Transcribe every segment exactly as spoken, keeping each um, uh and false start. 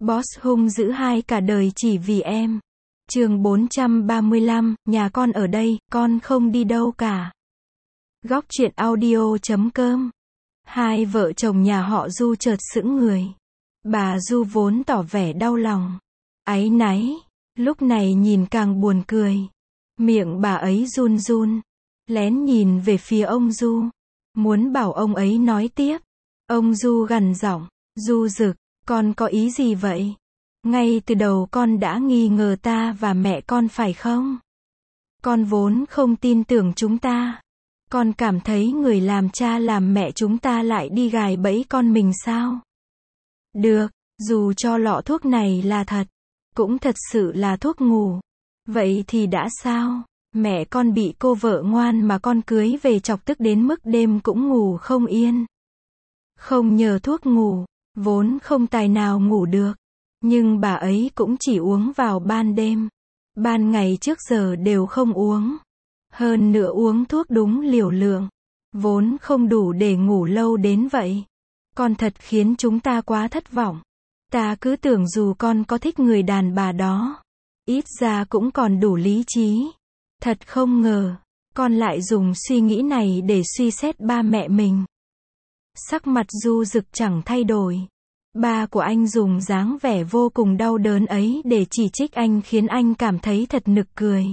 Boss hung dữ hai cả đời chỉ vì em. Chương bốn trăm ba mươi lăm, nhà con ở đây, con không đi đâu cả. Góc truyện audio chấm com. Hai vợ chồng nhà họ Du chợt sững người. Bà Du vốn tỏ vẻ đau lòng, áy náy, lúc này nhìn càng buồn cười. Miệng bà ấy run run, lén nhìn về phía ông Du, muốn bảo ông ấy nói tiếp. Ông Du gằn giọng, Du Dực, con có ý gì vậy? Ngay từ đầu con đã nghi ngờ ta và mẹ con phải không? Con vốn không tin tưởng chúng ta. Con cảm thấy người làm cha làm mẹ chúng ta lại đi gài bẫy con mình sao? Được, dù cho lọ thuốc này là thật, cũng thật sự là thuốc ngủ. Vậy thì đã sao? Mẹ con bị cô vợ ngoan mà con cưới về chọc tức đến mức đêm cũng ngủ không yên. Không nhờ thuốc ngủ, vốn không tài nào ngủ được. Nhưng bà ấy cũng chỉ uống vào ban đêm. Ban ngày trước giờ đều không uống. Hơn nữa uống thuốc đúng liều lượng. Vốn không đủ để ngủ lâu đến vậy. Con thật khiến chúng ta quá thất vọng. Ta cứ tưởng dù con có thích người đàn bà đó, ít ra cũng còn đủ lý trí. Thật không ngờ, con lại dùng suy nghĩ này để suy xét ba mẹ mình. Sắc mặt Du Dực chẳng thay đổi. Ba của anh dùng dáng vẻ vô cùng đau đớn ấy để chỉ trích anh khiến anh cảm thấy thật nực cười.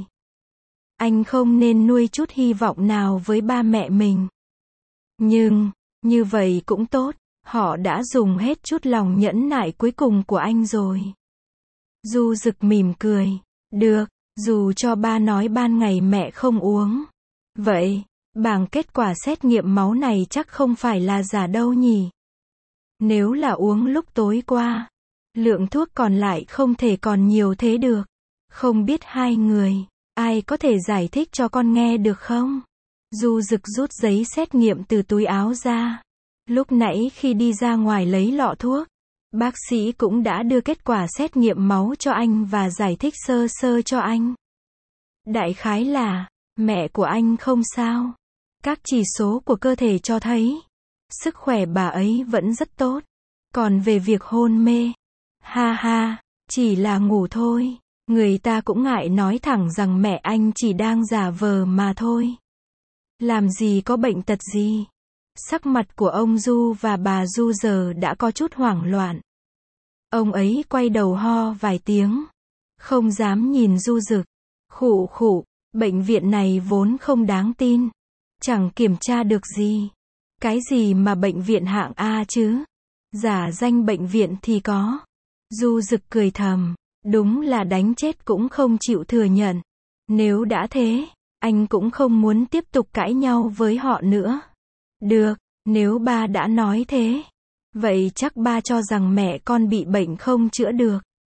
Anh không nên nuôi chút hy vọng nào với ba mẹ mình. Nhưng, như vậy cũng tốt, họ đã dùng hết chút lòng nhẫn nại cuối cùng của anh rồi. Du Dực mỉm cười, được, dù cho ba nói ban ngày mẹ không uống. Vậy, bảng kết quả xét nghiệm máu này chắc không phải là giả đâu nhỉ? Nếu là uống lúc tối qua, lượng thuốc còn lại không thể còn nhiều thế được. Không biết hai người, ai có thể giải thích cho con nghe được không? Du Dực rút giấy xét nghiệm từ túi áo ra. Lúc nãy khi đi ra ngoài lấy lọ thuốc, bác sĩ cũng đã đưa kết quả xét nghiệm máu cho anh và giải thích sơ sơ cho anh. Đại khái là, mẹ của anh không sao. Các chỉ số của cơ thể cho thấy, sức khỏe bà ấy vẫn rất tốt. Còn về việc hôn mê, ha ha, chỉ là ngủ thôi. Người ta cũng ngại nói thẳng rằng mẹ anh chỉ đang giả vờ mà thôi. Làm gì có bệnh tật gì. Sắc mặt của ông Du và bà Du giờ đã có chút hoảng loạn. Ông ấy quay đầu ho vài tiếng, không dám nhìn Du Dực. Khụ khụ, bệnh viện này vốn không đáng tin. Chẳng kiểm tra được gì. Cái gì mà bệnh viện hạng A chứ? Giả danh bệnh viện thì có. Du Dực cười thầm, đúng là đánh chết cũng không chịu thừa nhận. Nếu đã thế, anh cũng không muốn tiếp tục cãi nhau với họ nữa. Được, nếu ba đã nói thế, vậy chắc ba cho rằng mẹ con bị bệnh không chữa được.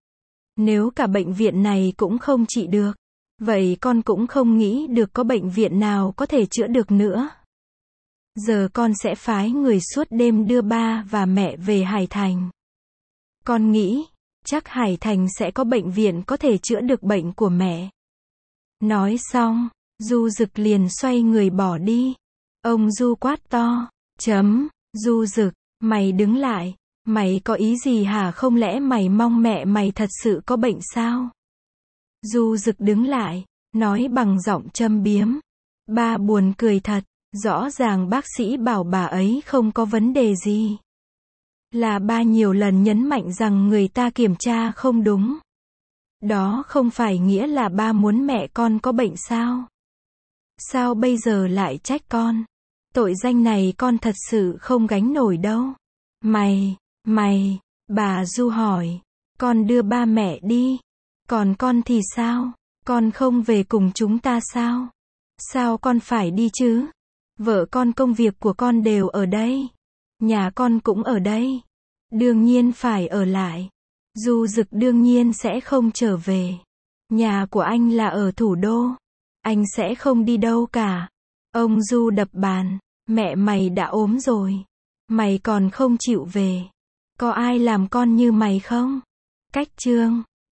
Nếu cả bệnh viện này cũng không trị được, vậy con cũng không nghĩ được có bệnh viện nào có thể chữa được nữa. Giờ con sẽ phái người suốt đêm đưa ba và mẹ về Hải Thành. Con nghĩ, chắc Hải Thành sẽ có bệnh viện có thể chữa được bệnh của mẹ. Nói xong, Du Dực liền xoay người bỏ đi. Ông Du quát to, chấm, Du Dực, mày đứng lại, mày có ý gì hả? Không lẽ mày mong mẹ mày thật sự có bệnh sao? Du Dực đứng lại, nói bằng giọng châm biếm. Ba buồn cười thật, rõ ràng bác sĩ bảo bà ấy không có vấn đề gì. Là ba nhiều lần nhấn mạnh rằng người ta kiểm tra không đúng. Đó không phải nghĩa là ba muốn mẹ con có bệnh sao? Sao bây giờ lại trách con? Tội danh này con thật sự không gánh nổi đâu. Mày, mày, bà Du hỏi, con đưa ba mẹ đi. Còn con thì sao? Con không về cùng chúng ta sao? Sao con phải đi chứ? Vợ con công việc của con đều ở đây. Nhà con cũng ở đây. Đương nhiên phải ở lại. Du Dực đương nhiên sẽ không trở về. Nhà của anh là ở thủ đô. Anh sẽ không đi đâu cả. Ông Du đập bàn. Mẹ mày đã ốm rồi. Mày còn không chịu về. Có ai làm con như mày không? Cách chương